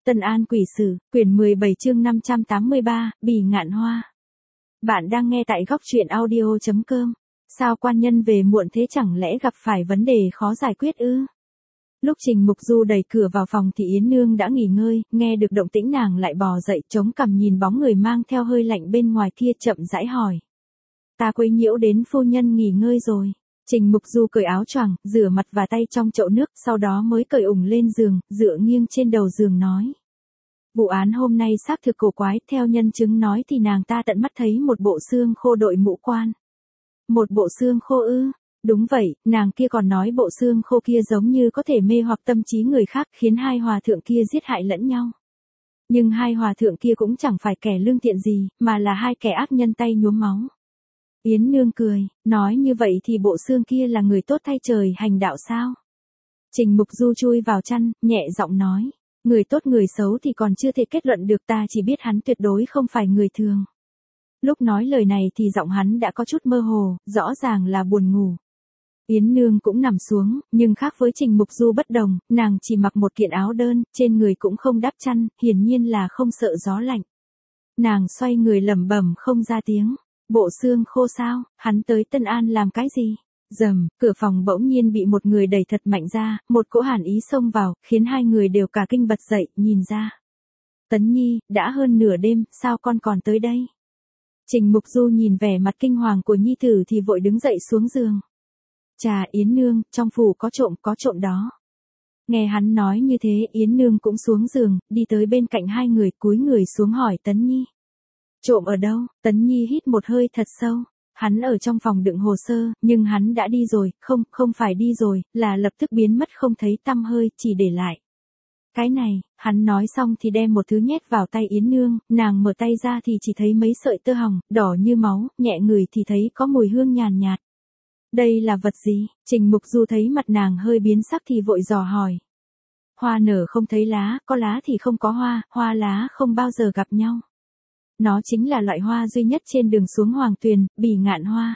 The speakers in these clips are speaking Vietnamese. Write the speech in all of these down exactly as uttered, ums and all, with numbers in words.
Tân An Quỷ Sử, quyển mười bảy chương năm trăm tám mươi ba, Bỉ Ngạn Hoa. Bạn đang nghe tại góc truyện audio chấm com. Sao quan nhân về muộn thế, chẳng lẽ gặp phải vấn đề khó giải quyết ư? Lúc Trình Mục Du đẩy cửa vào phòng thì Yến Nương đã nghỉ ngơi, nghe được động tĩnh nàng lại bò dậy, chống cằm nhìn bóng người mang theo hơi lạnh bên ngoài kia, chậm rãi hỏi. Ta quấy nhiễu đến phu nhân nghỉ ngơi rồi. Trình Mục Du cởi áo choàng, rửa mặt và tay trong chậu nước, sau đó mới cởi ủng lên giường, dựa nghiêng trên đầu giường nói. Vụ án hôm nay xác thực cổ quái, theo nhân chứng nói thì nàng ta tận mắt thấy một bộ xương khô đội mũ quan. Một bộ xương khô ư? Đúng vậy, nàng kia còn nói bộ xương khô kia giống như có thể mê hoặc tâm trí người khác, khiến hai hòa thượng kia giết hại lẫn nhau. Nhưng hai hòa thượng kia cũng chẳng phải kẻ lương thiện gì, mà là hai kẻ ác nhân tay nhuốm máu. Yến Nương cười, nói như vậy thì bộ xương kia là người tốt thay trời hành đạo sao? Trình Mục Du chui vào chăn, nhẹ giọng nói, người tốt người xấu thì còn chưa thể kết luận được, ta chỉ biết hắn tuyệt đối không phải người thường. Lúc nói lời này thì giọng hắn đã có chút mơ hồ, rõ ràng là buồn ngủ. Yến Nương cũng nằm xuống, nhưng khác với Trình Mục Du bất đồng, nàng chỉ mặc một kiện áo đơn, trên người cũng không đắp chăn, hiển nhiên là không sợ gió lạnh. Nàng xoay người lẩm bẩm không ra tiếng. Bộ xương khô sao, hắn tới Tân An làm cái gì? Rầm, cửa phòng bỗng nhiên bị một người đẩy thật mạnh ra, một cỗ hàn ý xông vào, khiến hai người đều cả kinh bật dậy, nhìn ra. Tấn Nhi, đã hơn nửa đêm, sao con còn tới đây? Trình Mục Du nhìn vẻ mặt kinh hoàng của nhi tử thì vội đứng dậy xuống giường. Chà, Yến Nương, trong phủ có trộm, có trộm đó. Nghe hắn nói như thế, Yến Nương cũng xuống giường, đi tới bên cạnh hai người, cúi người xuống hỏi Tấn Nhi. Trộm ở đâu? Tấn Nhi hít một hơi thật sâu. Hắn ở trong phòng đựng hồ sơ, nhưng hắn đã đi rồi, không, không phải đi rồi, là lập tức biến mất không thấy tăm hơi, chỉ để lại. Cái này, hắn nói xong thì đem một thứ nhét vào tay Yến Nương, nàng mở tay ra thì chỉ thấy mấy sợi tơ hồng, đỏ như máu, nhẹ ngửi thì thấy có mùi hương nhàn nhạt. Đây là vật gì? Trình Mục Du thấy mặt nàng hơi biến sắc thì vội dò hỏi. Hoa nở không thấy lá, có lá thì không có hoa, hoa lá không bao giờ gặp nhau. Nó chính là loại hoa duy nhất trên đường xuống Hoàng Tuyền, Bỉ Ngạn Hoa.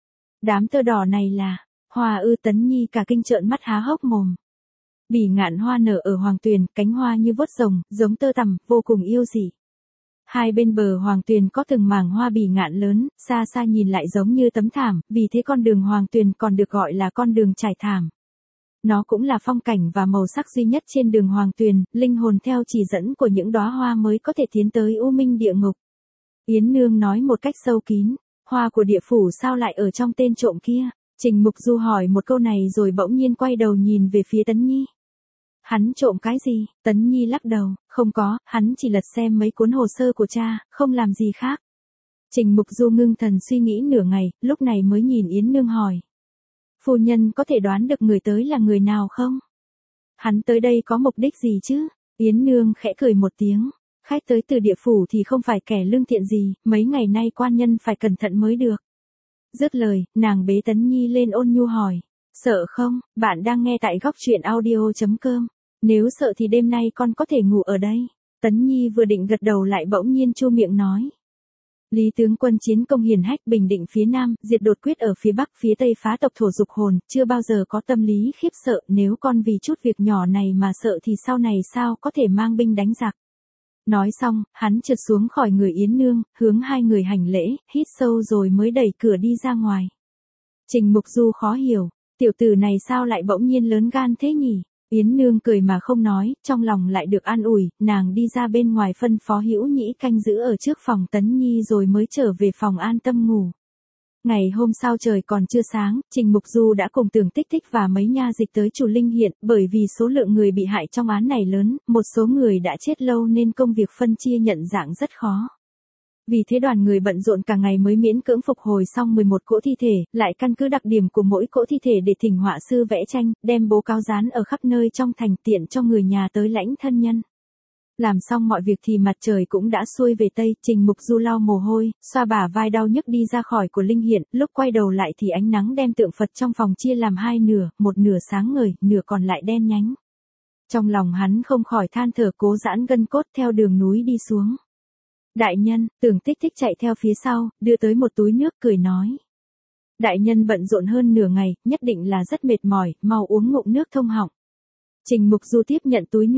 Đám tơ đỏ này là hoa ư? Tấn Nhi cả kinh trợn mắt há hốc mồm. Bỉ Ngạn Hoa nở ở Hoàng Tuyền, cánh hoa như vuốt rồng, giống tơ tằm, vô cùng yêu dị. Hai bên bờ Hoàng Tuyền có từng mảng hoa bỉ ngạn lớn, xa xa nhìn lại giống như tấm thảm, vì thế con đường Hoàng Tuyền còn được gọi là con đường trải thảm. Nó cũng là phong cảnh và màu sắc duy nhất trên đường Hoàng Tuyền, linh hồn theo chỉ dẫn của những đóa hoa mới có thể tiến tới u minh địa ngục. Yến Nương nói một cách sâu kín, hoa của địa phủ sao lại ở trong tên trộm kia? Trình Mục Du hỏi một câu này rồi bỗng nhiên quay đầu nhìn về phía Tấn Nhi. Hắn trộm cái gì? Tấn Nhi lắc đầu, không có, hắn chỉ lật xem mấy cuốn hồ sơ của cha, không làm gì khác. Trình Mục Du ngưng thần suy nghĩ nửa ngày, lúc này mới nhìn Yến Nương hỏi. Phu nhân có thể đoán được người tới là người nào không? Hắn tới đây có mục đích gì chứ? Yến Nương khẽ cười một tiếng. Khách tới từ địa phủ thì không phải kẻ lương thiện gì, mấy ngày nay quan nhân phải cẩn thận mới được. Dứt lời, nàng bế Tấn Nhi lên ôn nhu hỏi. Sợ không? Bạn đang nghe tại góc truyện audio chấm com. Nếu sợ thì đêm nay con có thể ngủ ở đây. Tấn Nhi vừa định gật đầu lại bỗng nhiên chu miệng nói. Lý tướng quân chiến công hiển hách, bình định phía Nam, diệt đột quyết ở phía Bắc, phía Tây phá tộc thổ dục hồn, chưa bao giờ có tâm lý khiếp sợ, nếu con vì chút việc nhỏ này mà sợ thì sau này sao có thể mang binh đánh giặc. Nói xong, hắn trượt xuống khỏi người Yến Nương, hướng hai người hành lễ, hít sâu rồi mới đẩy cửa đi ra ngoài. Trình Mục Du khó hiểu, tiểu tử này sao lại bỗng nhiên lớn gan thế nhỉ? Yến Nương cười mà không nói, trong lòng lại được an ủi, nàng đi ra bên ngoài phân phó Hữu Nhĩ canh giữ ở trước phòng Tấn Nhi rồi mới trở về phòng an tâm ngủ. Ngày hôm sau trời còn chưa sáng, Trình Mục Du đã cùng Tưởng Tích Tích và mấy nha dịch tới chùa Linh Hiện, bởi vì số lượng người bị hại trong án này lớn, một số người đã chết lâu nên công việc phân chia nhận dạng rất khó. Vì thế đoàn người bận rộn cả ngày mới miễn cưỡng phục hồi xong mười một cỗ thi thể, lại căn cứ đặc điểm của mỗi cỗ thi thể để thỉnh họa sư vẽ tranh, đem bố cáo dán ở khắp nơi trong thành, tiện cho người nhà tới lãnh thân nhân. Làm xong mọi việc thì mặt trời cũng đã xuôi về Tây, Trình Mục Du lau mồ hôi, xoa bả vai đau nhức đi ra khỏi của Linh Hiện, lúc quay đầu lại thì ánh nắng đem tượng Phật trong phòng chia làm hai nửa, một nửa sáng ngời, nửa còn lại đen nhánh. Trong lòng hắn không khỏi than thở, cố giãn gân cốt theo đường núi đi xuống. Đại nhân, Tưởng Tích Tích chạy theo phía sau, đưa tới một túi nước cười nói. Đại nhân bận rộn hơn nửa ngày, nhất định là rất mệt mỏi, mau uống ngụm nước thông họng. Trình Mục Du tiếp nhận túi nước.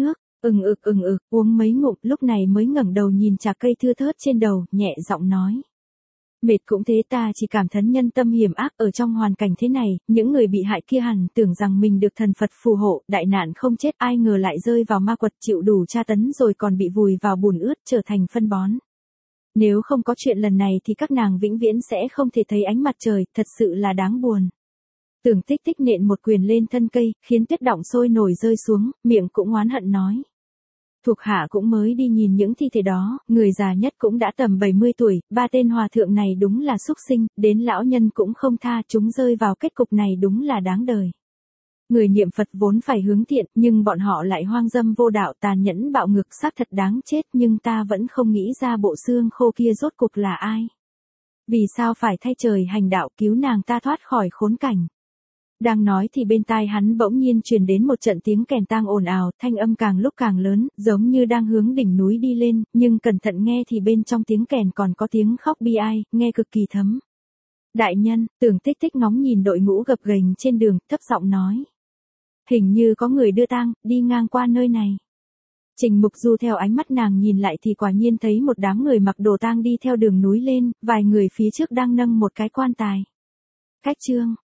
Ừng ực ừng ực, uống mấy ngụm, lúc này mới ngẩng đầu nhìn trà cây thưa thớt trên đầu, nhẹ giọng nói. Mệt cũng thế, ta chỉ cảm thán nhân tâm hiểm ác, ở trong hoàn cảnh thế này, những người bị hại kia hẳn tưởng rằng mình được thần Phật phù hộ, đại nạn không chết, ai ngờ lại rơi vào ma quật, chịu đủ tra tấn rồi còn bị vùi vào bùn ướt, trở thành phân bón. Nếu không có chuyện lần này thì các nàng vĩnh viễn sẽ không thể thấy ánh mặt trời, thật sự là đáng buồn. Tưởng Tích Tích nện một quyền lên thân cây, khiến tuyết đọng sôi nổi rơi xuống, miệng cũng oán hận nói. Thuộc hạ cũng mới đi nhìn những thi thể đó, người già nhất cũng đã tầm bảy mươi tuổi, ba tên hòa thượng này đúng là súc sinh, đến lão nhân cũng không tha, chúng rơi vào kết cục này đúng là đáng đời. Người niệm Phật vốn phải hướng thiện, nhưng bọn họ lại hoang dâm vô đạo, tàn nhẫn bạo ngược, xác thật đáng chết, nhưng ta vẫn không nghĩ ra bộ xương khô kia rốt cục là ai. Vì sao phải thay trời hành đạo cứu nàng ta thoát khỏi khốn cảnh. Đang nói thì bên tai hắn bỗng nhiên truyền đến một trận tiếng kèn tang ồn ào, thanh âm càng lúc càng lớn, giống như đang hướng đỉnh núi đi lên, nhưng cẩn thận nghe thì bên trong tiếng kèn còn có tiếng khóc bi ai, nghe cực kỳ thấm. Đại nhân, Tưởng Tích Tích ngóng nhìn đội ngũ gập ghềnh trên đường, thấp giọng nói. Hình như có người đưa tang, đi ngang qua nơi này. Trình Mục Du theo ánh mắt nàng nhìn lại thì quả nhiên thấy một đám người mặc đồ tang đi theo đường núi lên, vài người phía trước đang nâng một cái quan tài. Cách chương